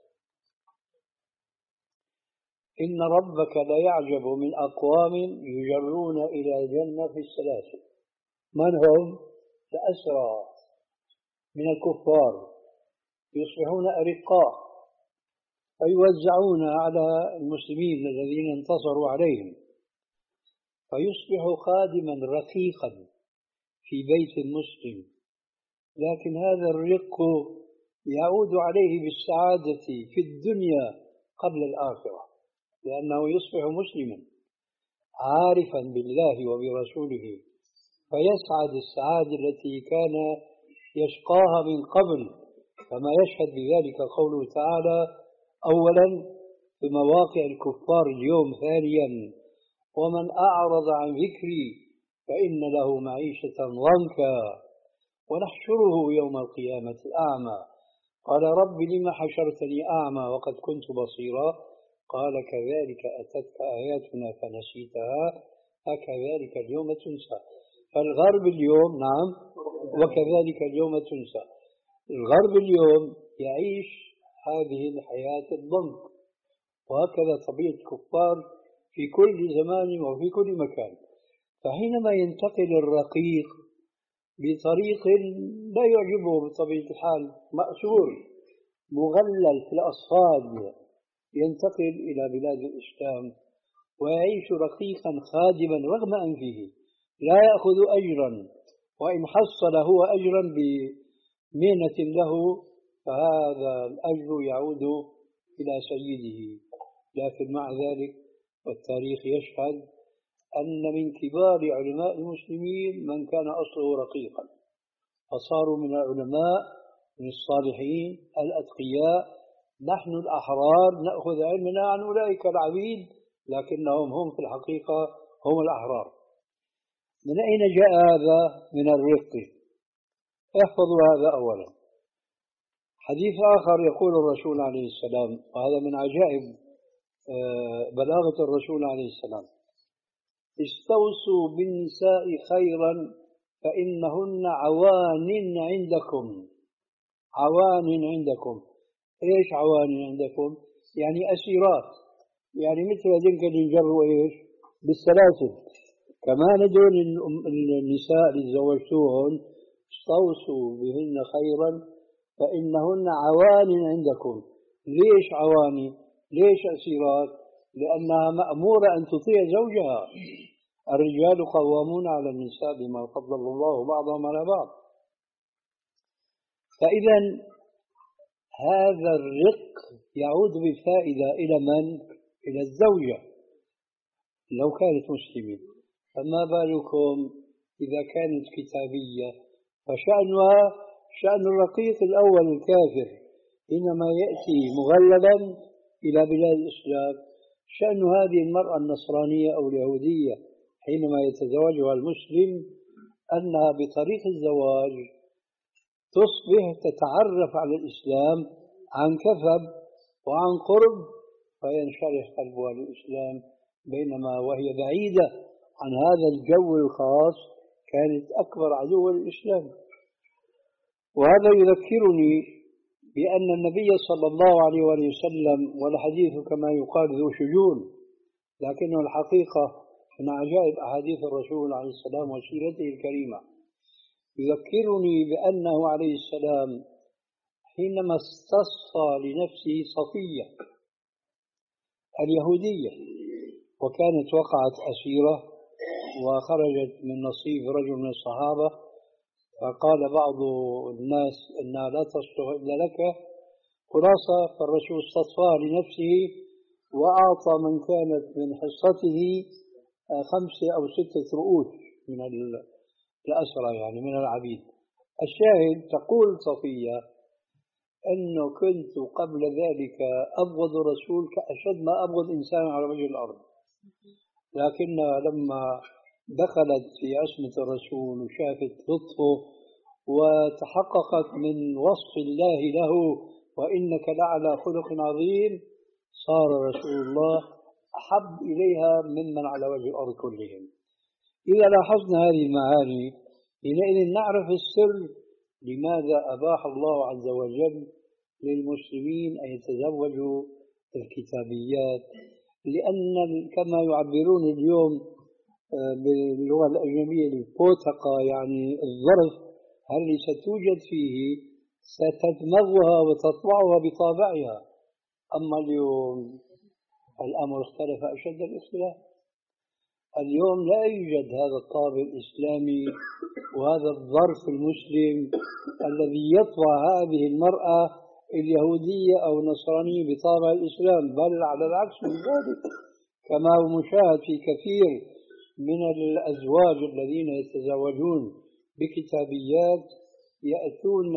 إن ربك ليعجب من أقوام يجرون إلى الجنة في السلاسل. من هم؟ الأسرى من الكفار يصبحون أرقاء فيوزعون على المسلمين الذين انتصروا عليهم، فيصبح خادما رقيقا في بيت المسلم، لكن هذا الرق يعود عليه بالسعادة في الدنيا قبل الآخرة، لأنه يصبح مسلما عارفا بالله وبرسوله، فيسعد السعادة التي كان يشقاها من قبل، كما يشهد بذلك قوله تعالى أولا في مواقع الكفار اليوم، ثانيا ومن أعرض عن ذكري فإن له معيشة ضنكا ونحشره يوم القيامة أعمى قال رب لم حشرتني أعمى وقد كنت بصيرا قال كذلك أتتك آياتنا فنسيتها فكذلك اليوم تنسى. فالغرب اليوم نعم وكذلك اليوم تنسى، الغرب اليوم يعيش هذه الحياة الضنك، وهكذا طبيعة الكفار في كل زمان وفي كل مكان. فحينما ينتقل الرقيق بطريق لا يعجبه بطبيعة الحال، مأسور مغلل في الأصفاد، ينتقل إلى بلاد الإسلام ويعيش رقيقا خادما رغم أنفه، لا يأخذ أجرا وإن حصل هو أجرا بمهنة له فهذا الأجر يعود إلى سيده. لكن مع ذلك والتاريخ يشهد أن من كبار علماء المسلمين من كان أصله رقيقا فصاروا من العلماء من الصالحين الأتقياء. نحن الأحرار نأخذ علمنا عن أولئك العبيد لكنهم هم في الحقيقة هم الأحرار. من أين جاء هذا؟ من الرق. احفظوا هذا أولا. حديث آخر يقول الرسول عليه السلام، وهذا من عجائب بلاغة الرسول عليه السلام: استوصوا بالنساء خيرا فإنهن عوان عندكم. عوان عندكم. إيش عوان عندكم؟ يعني أسيرات، يعني مثل هذين اللي ينجروا إيش بالسلاسل. كمان هذول النساء اللي تزوجتوهن استوصوا بهن خيرا فإنهن عوان عندكم. ليش عواني؟ ليش أسيرات؟ لأنها مأمورة أن تطيع زوجها. الرجال قوامون على النساء بما فضل الله بعضهم على بعض. فإذا هذا الرق يعود بفائدة إلى من؟ إلى الزوجة لو كانت مسلمة. فما بالكم إذا كانت كتابية؟ فشأنها شأن الرقيق الأول الكافر حينما يأتي مغللا إلى بلاد الإسلام، شأن هذه المرأة النصرانية أو اليهودية حينما يتزوجها المسلم أنها بطريق الزواج تصبح تتعرف على الإسلام عن كثب وعن قرب فينشرح قلبها للإسلام، بينما وهي بعيدة عن هذا الجو الخاص كانت أكبر عدو للإسلام. وهذا يذكرني بأن النبي صلى الله عليه وسلم، والحديث كما يقال ذو شجون لكنه الحقيقة من عجائب أحاديث الرسول عليه السلام وسيرته الكريمة، يذكرني بأنه عليه السلام حينما استصفى لنفسه صفية اليهودية وكانت وقعت أسيرة وخرجت من نصيب رجل من الصحابة، فقال بعض الناس إنها لا تصلح إلا لك. خلاصة فالرسول استصفاها لنفسه وأعطى من كانت من حصته خمسة أو ستة رؤوس من الأسرى يعني من العبيد. الشاهد تقول صفية أنه كنت قبل ذلك أبغض الرسول كأشد ما أبغض إنسان على وجه الأرض، لكن لما دخلت في عصمة الرسول وشافت لطفه وتحققت من وصف الله له وإنك لعلى خلق عظيم، صار رسول الله أحب إليها ممن على وجه الأرض كلهم. إذا لاحظنا هذه المعاني حينئذ نعرف السر لماذا أباح الله عز وجل للمسلمين أن يتزوجوا الكتابيات، لأن كما يعبرون اليوم باللغة الأجنبية البوتقة يعني الظرف التي ستوجد فيه ستدمغها وتطبعها بطابعها. أما اليوم الأمر اختلف أشد الاختلاف. اليوم لا يوجد هذا الطابع الإسلامي وهذا الظرف المسلم الذي يطبع هذه المرأة اليهودية أو النصرانية بطابع الإسلام، بل على العكس من ذلك كما هو مشاهد في كثير من الأزواج الذين يتزوجون بكتابيات يأتون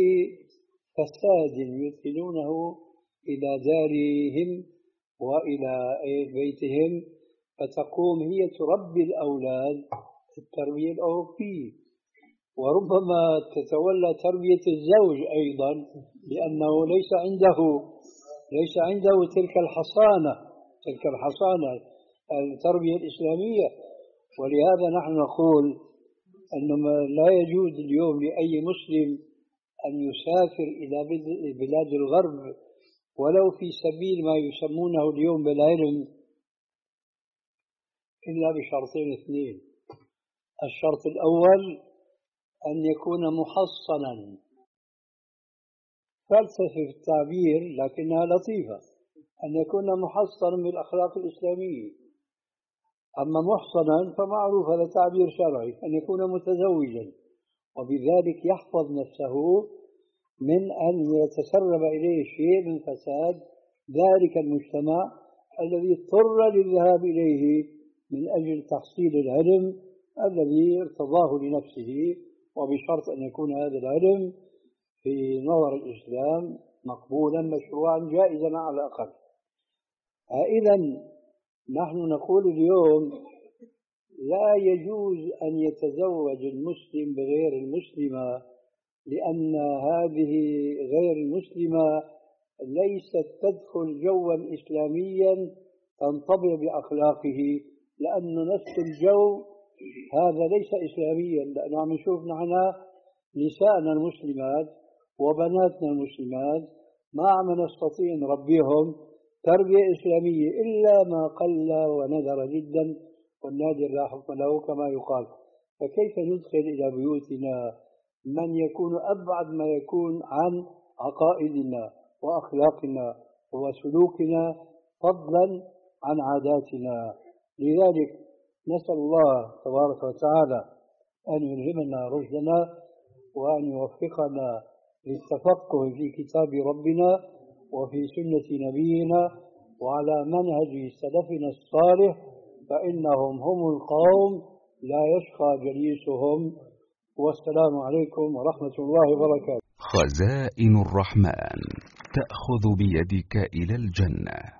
بفساد يدخلونه إلى دارهم وإلى بيتهم، فتقوم هي تربي الأولاد التربية الأوروبية، وربما تتولى تربية الزوج أيضا لأنه ليس عنده ليس عنده تلك الحصانة تلك الحصانة التربية الإسلامية. ولهذا نحن نقول أنه لا يجوز اليوم لأي مسلم أن يسافر إلى بلاد الغرب ولو في سبيل ما يسمونه اليوم بالعلم إلا بشرطين اثنين. الشرط الأول أن يكون محصنا، فلسفة في التعبير لكنها لطيفة، أن يكون محصنا بالأخلاق الإسلامية. أما محصنا فمعروف هذا تعبير شرعي، أن يكون متزوجا وبذلك يحفظ نفسه من أن يتسرب إليه شيء من فساد ذلك المجتمع الذي اضطر للذهاب إليه من أجل تحصيل العلم الذي ارتضاه لنفسه، وبشرط أن يكون هذا العلم في نظر الإسلام مقبولا مشروعا جائزا على الأقل. إذا نحن نقول اليوم لا يجوز أن يتزوج المسلم بغير المسلمة، لأن هذه غير المسلمة ليست تدخل جوا إسلاميا تنطبع بأخلاقه، لأن نفس الجو هذا ليس إسلاميا. لأن عم نشوف نحن نساءنا المسلمات وبناتنا المسلمات ما عم نستطيع نربيهم تربية إسلامية إلا ما قل وندر جدا، والنادر لا حكم له كما يقال. فكيف ندخل إلى بيوتنا من يكون أبعد ما يكون عن عقائدنا وأخلاقنا وسلوكنا فضلا عن عاداتنا؟ لذلك نسأل الله تبارك وتعالى أن يلهمنا رشدنا وأن يوفقنا للتفقه في كتاب ربنا وفي سنة نبينا وعلى منهج سلفنا الصالح، فإنهم هم القوم لا يشقى جليسهم. والسلام عليكم ورحمة الله وبركاته. خزائن الرحمن تأخذ بيدك إلى الجنة.